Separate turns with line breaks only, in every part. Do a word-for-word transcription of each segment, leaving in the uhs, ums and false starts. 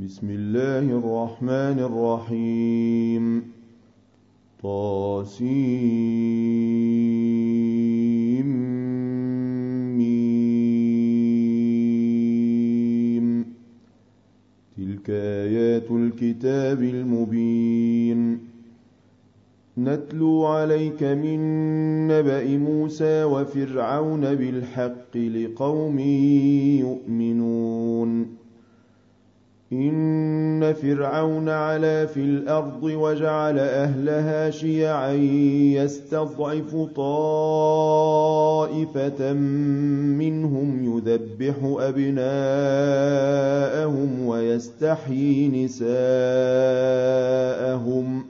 بسم الله الرحمن الرحيم. طاسيم ميم. تلك آيات الكتاب المبين. نتلو عليك من نبأ موسى وفرعون بالحق لقوم يؤمنون. إن فرعون علا في الأرض وجعل أهلها شيعا يستضعف طائفة منهم يذبح أبناءهم ويستحيي نساءهم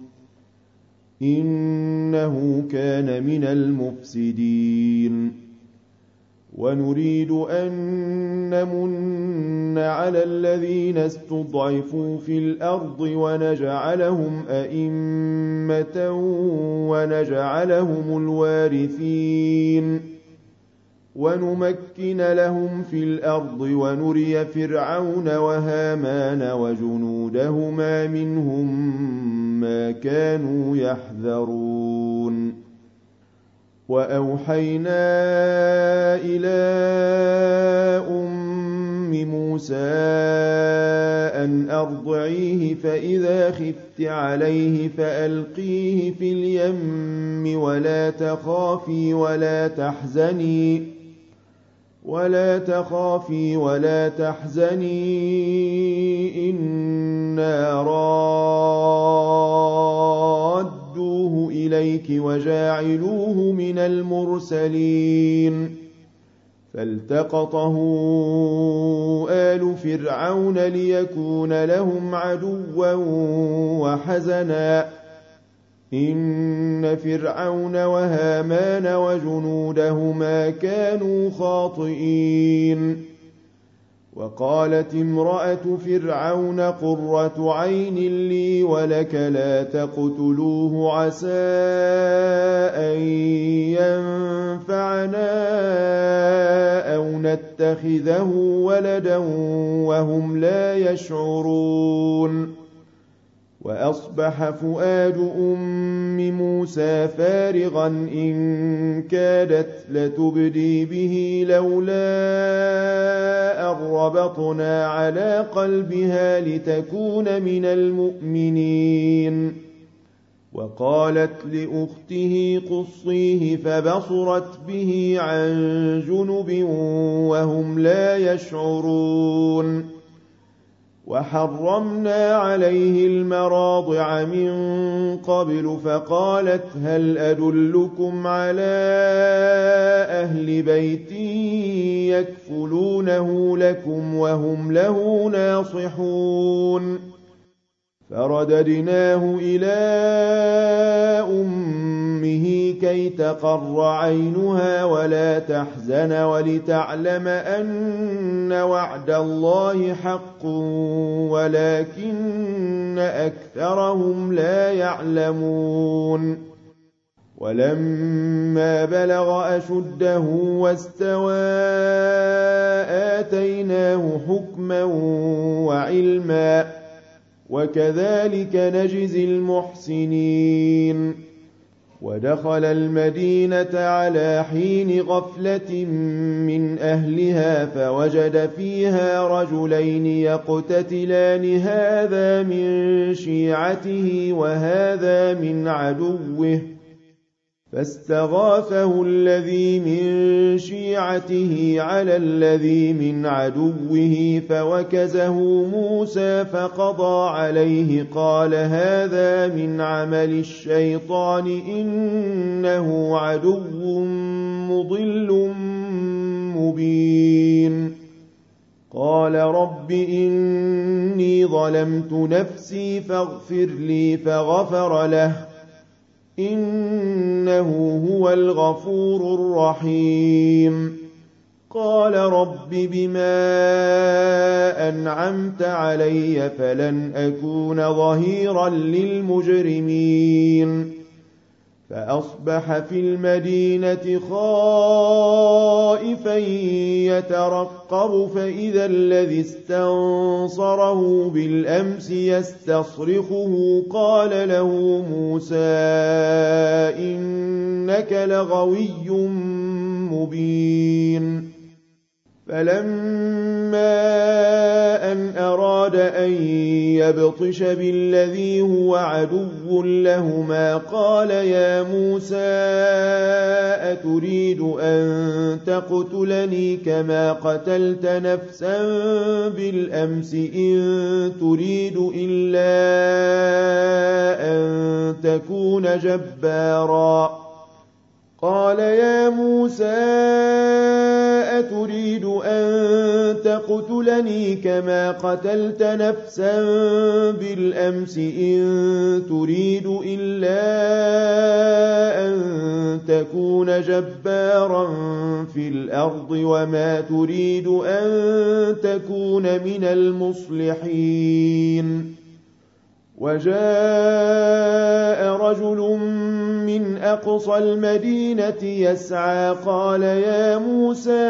إنه كان من المفسدين. ونريد أن نمن على الذين استضعفوا في الأرض ونجعلهم أئمة ونجعلهم الوارثين ونمكن لهم في الأرض ونري فرعون وهامان وجنودهما منهم ما كانوا يحذرون. وأوحينا إلى أم موسى أن أرضعيه فإذا خفت عليه فألقيه في اليم ولا تخافي ولا تحزني ولا تخافي ولا تحزني إنا رادوه إليك وجاعلوه من المرسلين. فالتقطه آل فرعون ليكون لهم عدوا وحزنا إن فرعون وهامان وجنودهما كانوا خاطئين. وقالت امرأة فرعون قرة عين لي ولك لا تقتلوه عسى أن ينفعنا أو نتخذه ولدا وهم لا يشعرون. وأصبح فؤاد أم موسى فارغا إن كادت لتبدي به لولا أن ربطنا على قلبها لتكون من المؤمنين. وقالت لأخته قصيه فبصرت به عن جنب وهم لا يشعرون. وحرمنا عليه المراضع من قبل فقالت هل أدلكم على أهل بيت يكفلونه لكم وهم له ناصحون. فرددناه إلى أمه كي تقر عينها ولا تحزن ولتعلم أن وعد الله حق ولكن أكثرهم لا يعلمون. ولما بلغ أشده واستوى آتيناه حكما وعلما وكذلك نجزي المحسنين. ودخل المدينة على حين غفلة من أهلها فوجد فيها رجلين يقتتلان هذا من شيعته وهذا من عدوه فاستغاثه الذي من شيعته على الذي من عدوه فوكزه موسى فقضى عليه قال هذا من عمل الشيطان إنه عدو مضل مبين. قال رب إني ظلمت نفسي فاغفر لي فغفر له إنه هو الغفور الرحيم. قال رب بما أنعمت علي فلن أكون ظهيرا للمجرمين. فأصبح في المدينة خائفا يترقب فإذا الذي استنصره بالأمس يستصرخه قال له موسى إنك لغوي مبين فلما أن أراد أن يبطش بالذي هو عدو لهما قال يا موسى أتريد أن تقتلني كما قتلت نفسا بالأمس إن تريد إلا أن تكون جبارا قال يا موسى أتريد أن تقتلني كما قتلت نفسا بالأمس إن تريد إلا أن تكون جبارا في الأرض وما تريد أن تكون من المصلحين وجاء رجل من أقصى المدينة يسعى قال يا موسى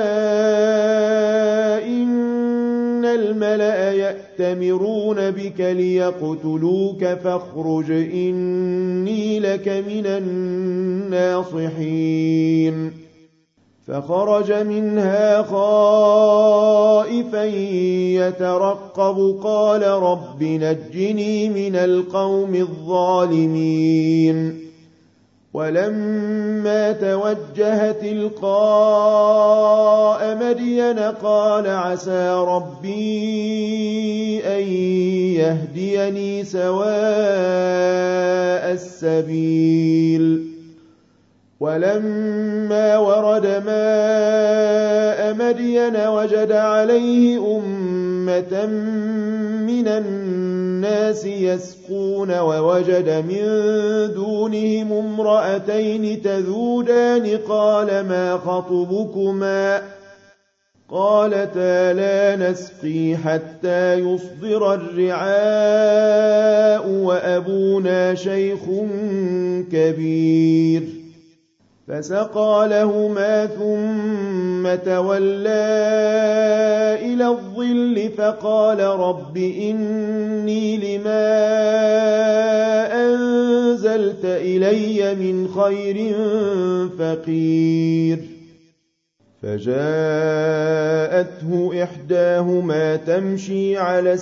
إن الملأ يأتمرون بك ليقتلوك فاخرج إني لك من الناصحين فخرج منها خائفا يترقب قال رب نجني من القوم الظالمين ولما توجه تلقاء مدين قال عسى ربي أن يهديني سواء السبيل ولما ورد ماء مدين وجد عليه أمة من الناس يسقون ووجد من دونهم امرأتين تذودان قال ما خطبكما قالتا لا نسقي حتى يصدر الرعاء وأبونا شيخ كبير فسقى لهما ثم تولى إلى الظل فقال رب إني لما أنزلت إلي من خير فقير فجاءته إحداهما تمشي على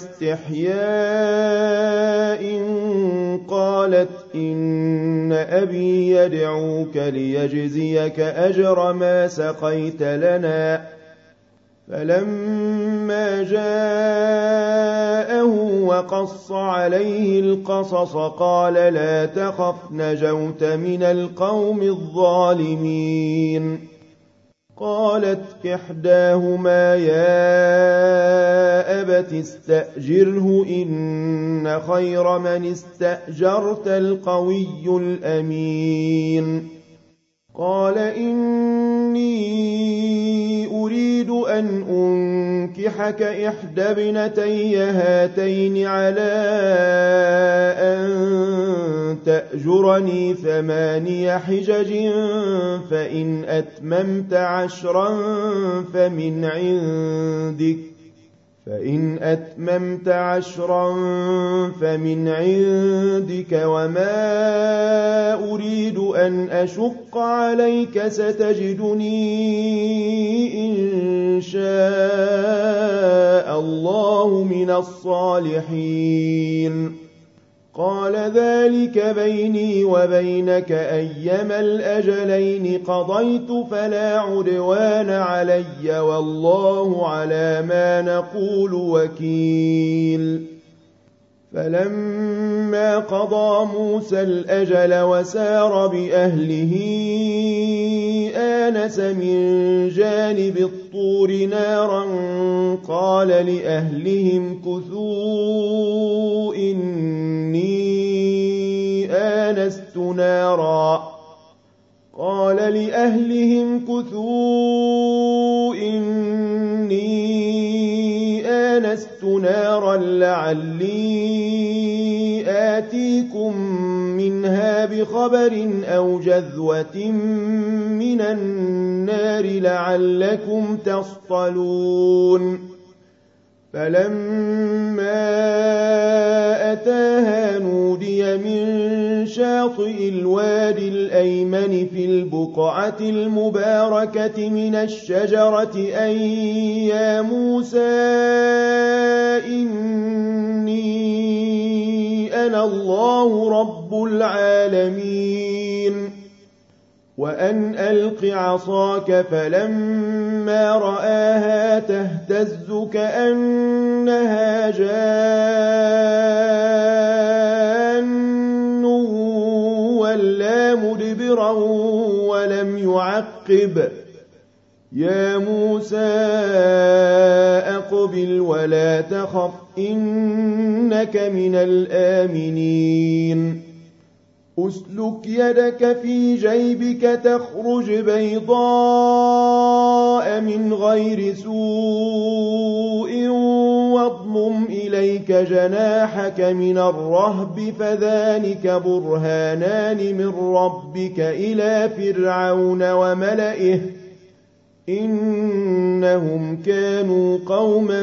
استحياء قالت إن أبي يدعوك ليجزيك أجر ما سقيت لنا فلما جاءه وقص عليه القصص قال لا تخف نجوت من القوم الظالمين قالت إحداهما يا أبت استأجره إن خير من استأجرت القوي الأمين قال إني أريد أن أنكحك إحدى ابنتي هاتين على أن تأجرني ثماني حجج فإن أتممت عشرا فمن عندك فإن أتممت عشرا فمن عندك وما أريد أن أشق عليك ستجدني إن شاء الله من الصالحين قال ذلك بيني وبينك أيما الأجلين قضيت فلا عدوان علي والله على ما نقول وكيل فلما قضى موسى الأجل وسار بأهله آنس من جانب الطور نارا قال لأهلهم كثوا إني آنست نارا قال لأهلهم كثوا إني آنست نارا لعلي آتيكم منها بخبر أو جذوة من النار لعلكم تصطلون فلما أتاها نودي من شاطئ الوادي الأيمن في البقعة المباركة من الشجرة أن يا موسى إني أنا الله رب العالمين وأن ألق عصاك فلما رآها تهتز كأنها جان ولا مدبرا ولم يعقب يا موسى أقبل ولا تخف إنك من الآمنين أسلك يدك في جيبك تخرج بيضاء من غير سوء واضمم إليك جناحك من الرهب فذلك برهانان من ربك إلى فرعون وملئه إنهم كانوا قوما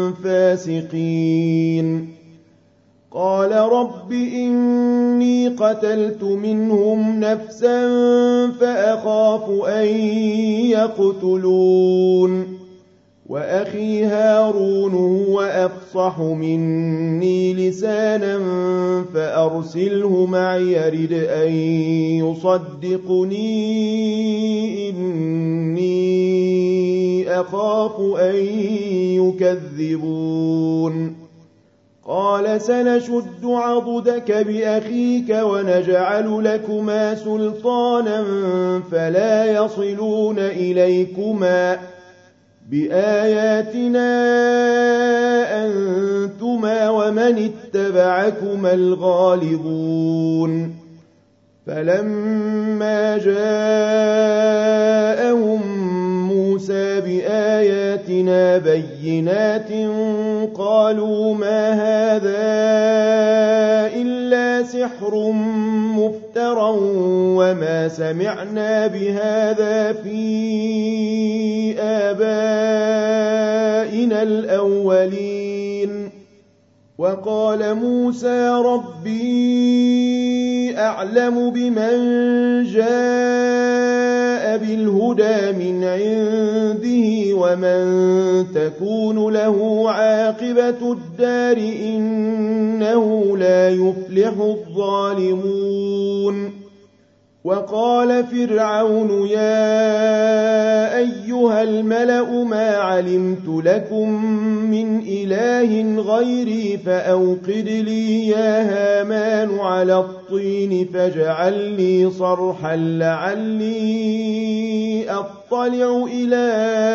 فاسقين قال رب إني قتلت منهم نفسا فأخاف أن يقتلون وأخي هارون هو أفصح مني لسانا فأرسله معي يرد أن يصدقني إني أخاف أن يكذبون قال سنشد عضدك بأخيك ونجعل لكما سلطانا فلا يصلون إليكما بآياتنا أنتما ومن اتبعكما الغالبون فلما جاءهم موسى بآياتنا بينات قالوا ما هذا إلا سحر مفترى وما سمعنا بهذا في آبائنا الأولين وقال موسى ربي أعلم بمن جاء بالهدى من عنده ومن تكون له عاقبة الدار إنه لا يفلح الظالمون وقال فرعون يا أيها الملأ ما علمت لكم من إله غيري فأوقد لي يا هامان على الطين فاجعل لي صرحا لعلي أطلع إلى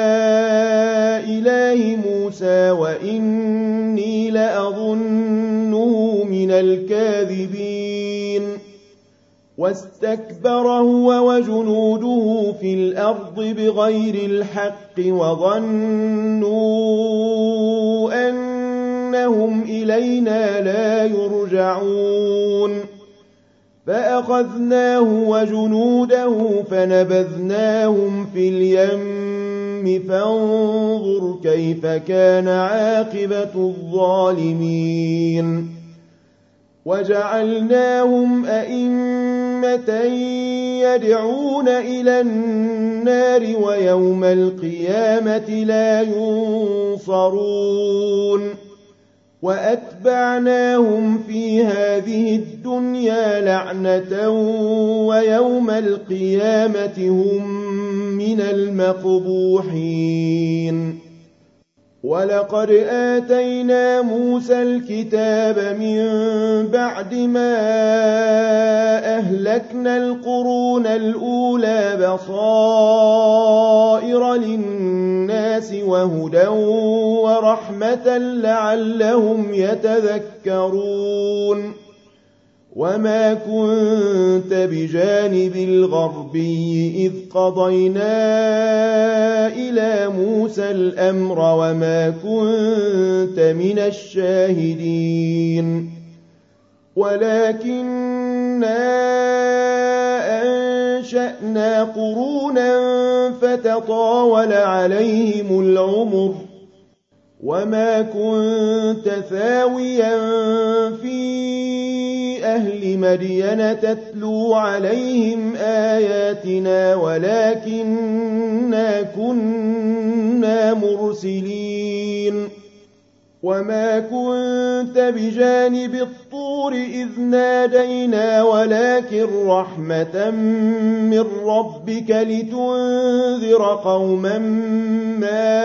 إله موسى وإني لأظنه من الكاذبين واستكبر هو وجنوده في الأرض بغير الحق وظنوا أنهم إلينا لا يرجعون فأخذناه وجنوده فنبذناهم في اليم فانظر كيف كان عاقبة الظالمين وجعلناهم أئمة يدعون إلى النار ويوم القيامة لا ينصرون وأتبعناهم في هذه الدنيا لعنة ويوم القيامة هم من المقبوحين ولقد آتينا موسى الكتاب من بعد ما أهلكنا القرون الأولى بصائر للناس وهدى ورحمة لعلهم يتذكرون وما كنت بجانب الغربي إذ قضينا إلى موسى الأمر وما كنت من الشاهدين ولكننا أنشأنا قرونا فتطاول عليهم العمر وما كنت ثاويا في أهل مدين تتلو عليهم آياتنا ولكننا كنا مرسلين وما كنت بجانب الطور إذ نادينا ولكن رحمة من ربك لتنذر قوما ما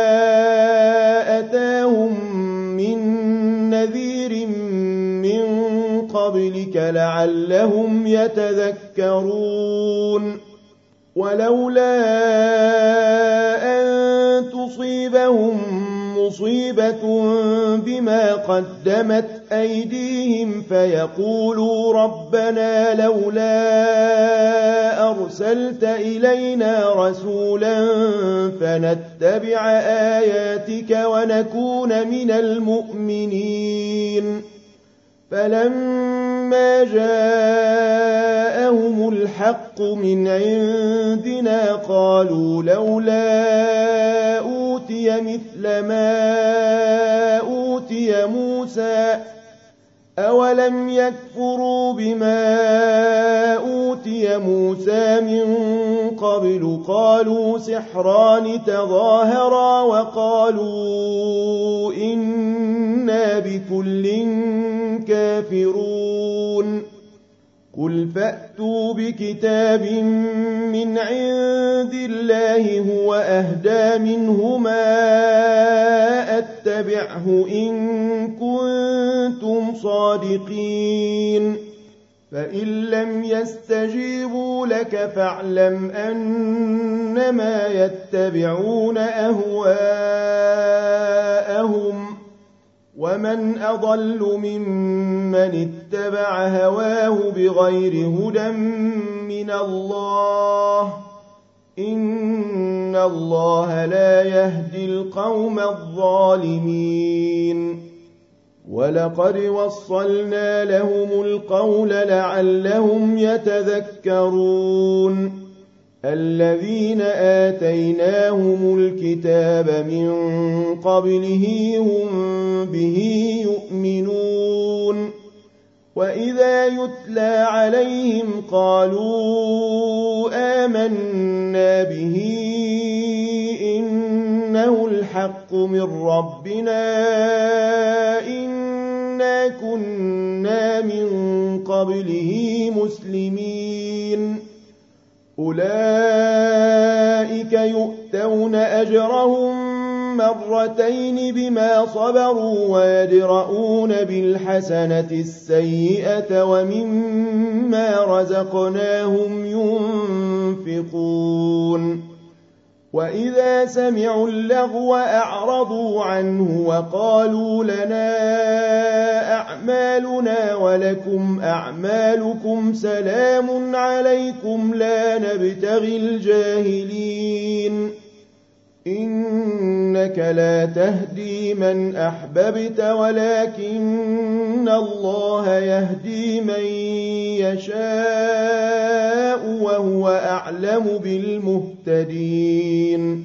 أتاهم من نذير من قبلك لعلهم يتذكرون ولولا أن تصيبهم مصيبة بما قدمت أيديهم فيقولوا ربنا لولا أرسلت إلينا رسولا فنتبع آياتك ونكون من المؤمنين فلما جاءهم الحق من عندنا قالوا لولا أوتي مثل ما أوتي موسى أولم يكفروا بما أوتي موسى من قبل قالوا سحران تظاهرا وقالوا إنا بكل كافرون قل فأتوا بكتاب من عند الله هو أهدى منهما أتبعه إن كنتم صادقين فإن لم يستجيبوا لك فاعلم أنما يتبعون أهواءهم ومن أضل ممن اتبع هواه بغير هدى من الله إن الله لا يهدي القوم الظالمين ولقد وصلنا لهم القول لعلهم يتذكرون الذين آتيناهم الكتاب من قبله هم به يؤمنون وإذا يتلى عليهم قالوا آمنا به إنه الحق من ربنا إنا كنا من قبله مسلمين أولئك يؤتون أجرهم مرتين بما صبروا ويدرؤون بالحسنة السيئة ومما رزقناهم ينفقون وإذا سمعوا اللغو أعرضوا عنه وقالوا لنا أعمالنا ولكم أعمالكم سلام عليكم لا نبتغي الجاهلين إنك لا تهدي من أحببت ولكن الله يهدي من يشاء وهو أعلم بالمهتدين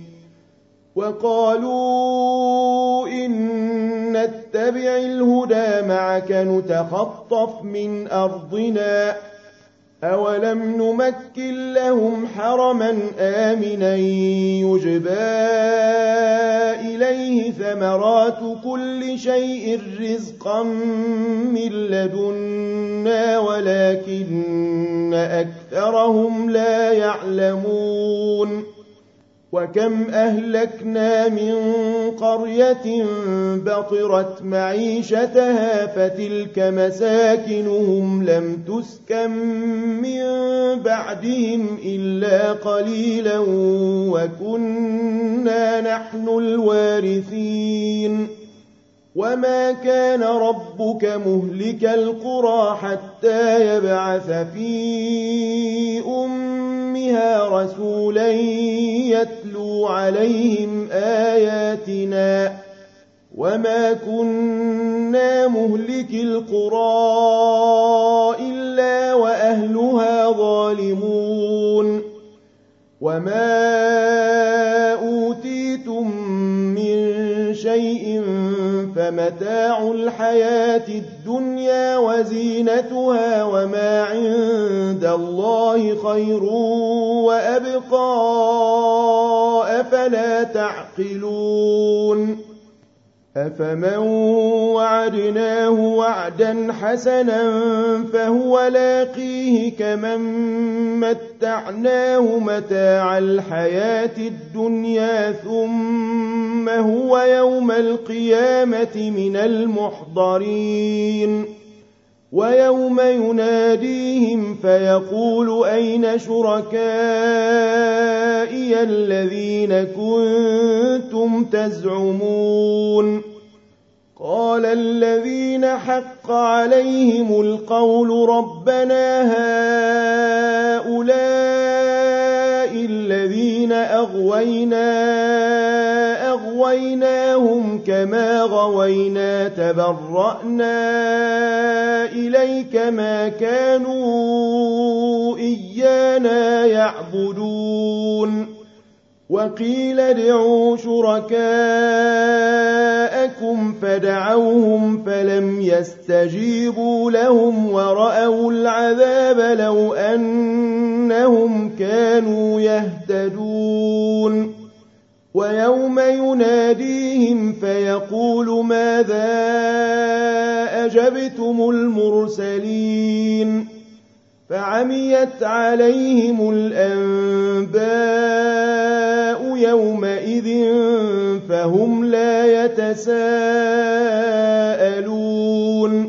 وقالوا إن نتبع الهدى معك نتخطف من أرضنا أولم نمكن لهم حرما آمنا يجبى إليه ثمرات كل شيء رزقا من لدنا ولكن أكثرهم لا يعلمون وكم أهلكنا من قرية بطرت معيشتها فتلك مساكنهم لم تسكن من بعدهم إلا قليلا وكنا نحن الوارثين وما كان ربك مهلك القرى حتى يبعث في أمها رسولا يتلو عليهم آياتنا وما كنا مهلك القرى إلا وأهلها ظالمون وما أوتيتم من شيء فمتاع الحياة الدنيا وزينتها وما عند الله خير وأبقى أفلا تعقلون أفمن وعدناه وعدا حسنا فهو لاقيه كمن متعناه متاع الحياة الدنيا ثم هو يوم القيامة من المحضرين ويوم يناديهم فيقول أين شركائي الذين كنتم تزعمون قال الذين حق عليهم القول ربنا هؤلاء الذين أغوينا أغويناهم كما غوينا تبرأنا إليك ما كانوا إيانا يعبدون وقيل ادعوا شركاءكم فدعوهم فلم يستجيبوا لهم ورأوا العذاب لو أنهم كانوا يهتدون ويوم يناديهم فيقول ماذا أجبتم المرسلين فعميت عليهم الأنباء يومئذ فهم لا يتساءلون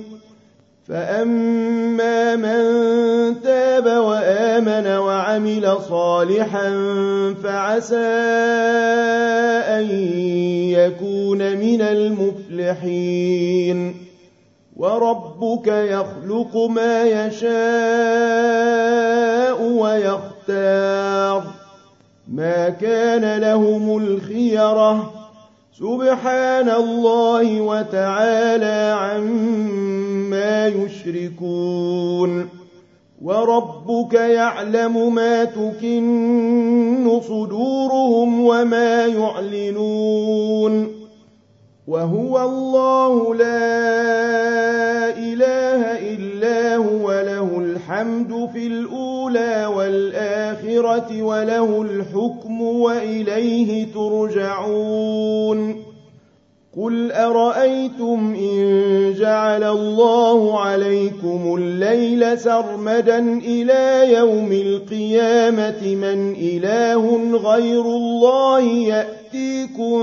فأما من تاب وآمن وعمل صالحا فعسى أن يكون من المفلحين وربك يخلق ما يشاء ويختار ما كان لهم الخيرة سبحان الله وتعالى عما يشركون وربك يعلم ما تكن صدورهم وما يعلنون وهو الله لا إله إلا هو له الحمد في الأولى والآخرة وله الحكم وإليه ترجعون قل أرأيتم إن جعل الله عليكم الليل سرمدا إلى يوم القيامة من إله غير الله يأتيكم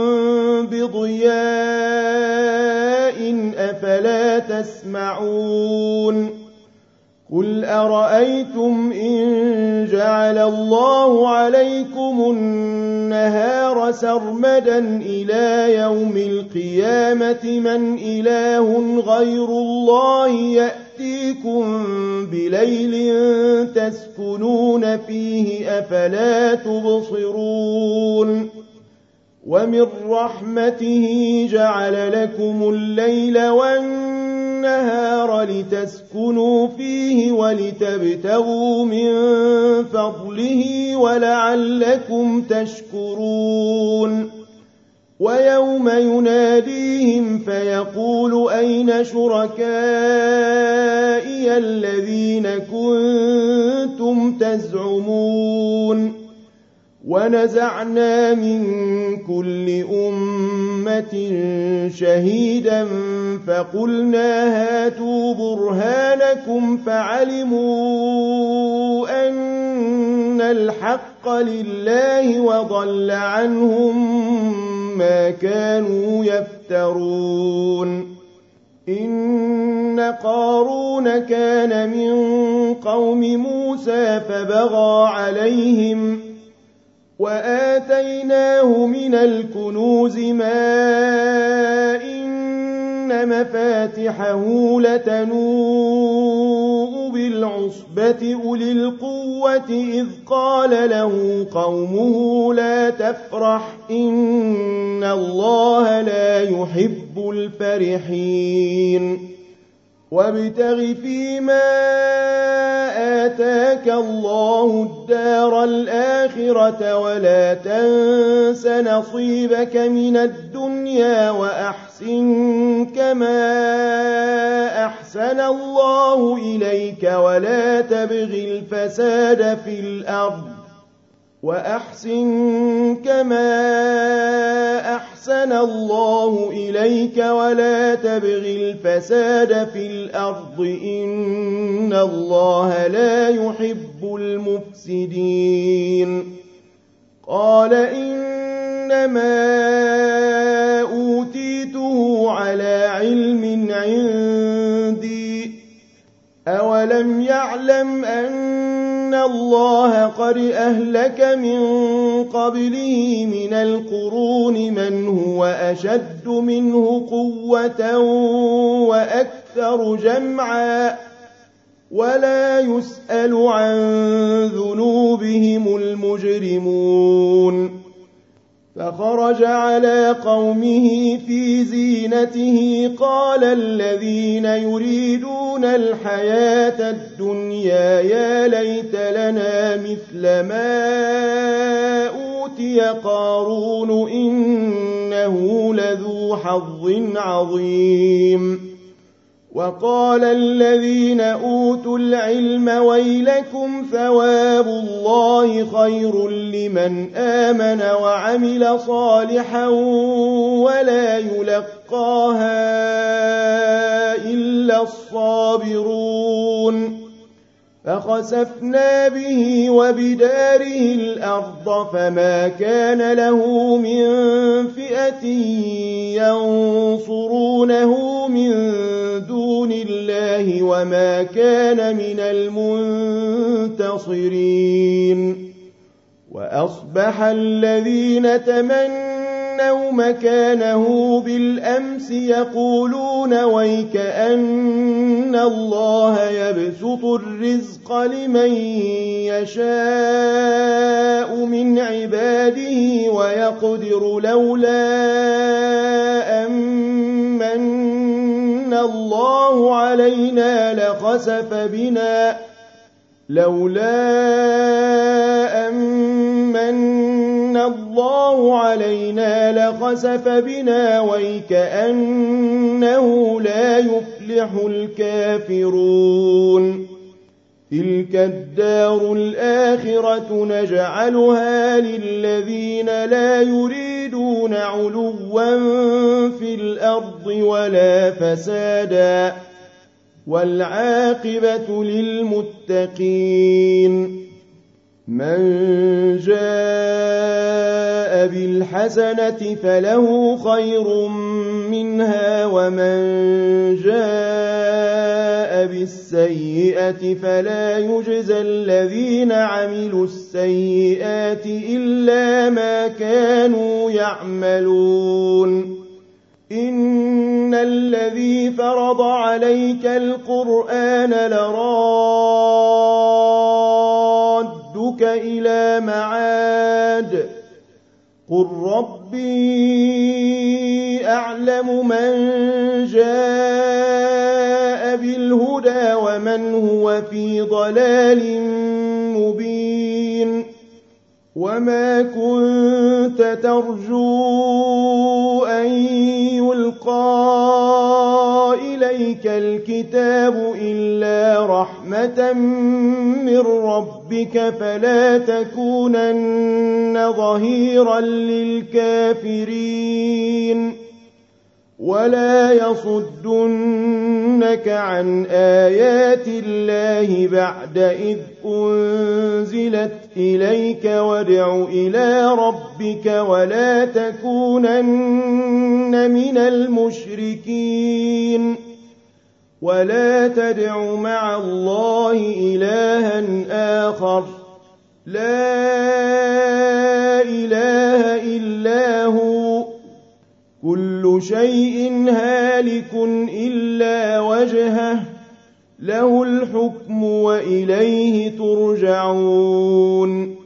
بضياء أفلا تسمعون قل أرأيتم إن جعل الله عليكم النهار سرمدا إلى يوم القيامة من إله غير الله يأتيكم بليل تسكنون فيه أفلا تبصرون ومن رحمته جعل لكم الليل والنهار لتسكنوا فيه ولتبتغوا من فضله ولعلكم تشكرون ويوم يناديهم فيقول أين شركائي الذين كنتم تزعمون ونزعنا من كل أمة شهيدا فقلنا هاتوا برهانكم فعلموا أن الحق لله وضل عنهم ما كانوا يفترون إن قارون كان من قوم موسى فبغى عليهم وآتيناه من الكنوز ما إن مفاتحه لتنوء بالعصبة أولي القوة إذ قال له قومه لا تفرح إن الله لا يحب الفرحين وابتغ فيما آتاك الله الدار الآخرة ولا تنس نصيبك من الدنيا وأحسن كما أحسن الله إليك ولا تبغ الفساد في الأرض وأحسن كما أحسن الله إليك ولا تبغ الفساد في الأرض إن الله لا يحب المفسدين قال إنما أوتيته على علم عندي أولم يعلم أن الله قد أهلك من قبله من القرون من هو أشد منه قوة وأكثر جمعا ولا يسأل عن ذنوبهم المجرمون فخرج على قومه في زينته قال الذين يريدون الحياة الدنيا يا ليت لنا مثل ما أوتي قارون إنه لذو حظ عظيم وقال الذين أوتوا العلم ويلكم ثواب الله خير لمن آمن وعمل صالحا ولا يلقاها إلا الصابرون فخسفنا به وبداره الأرض فما كان له من فئة ينصرونه من دون الله وما كان من المنتصرين وأصبح الذين تمنوا مكانه بالأمس يقولون ويك أن الله يبسط الرزق لمن يشاء من عباده ويقدر لولا أمن الله علينا لخسف بنا لولا أمن الله علينا لخسف بنا ويكأنه لا يفلح الكافرون تلك الدار الآخرة نجعلها للذين لا يريدون علوا في الأرض ولا فسادا والعاقبة للمتقين من جاء بالحسنة فله خير منها ومن جاء بالسيئة فلا يجزى الذين عملوا السيئات إلا ما كانوا يعملون إن الذي فرض عليك القرآن لرادك إلى معاد قل ربي أعلم من جاء بالهدى ومن هو في ضلال مبين وما كنت ترجو أن يلقى إليك الكتاب إلا رحمة من ربك فلا تكونن ظهيرا للكافرين ولا يصدنك عن آيات الله بعد إذ أنزلت إليك وادع إلى ربك ولا تكونن من المشركين ولا تدع مع الله إلها آخر لا إله إلا هو كل شيء هالك إلا وجهه له الحكم وإليه ترجعون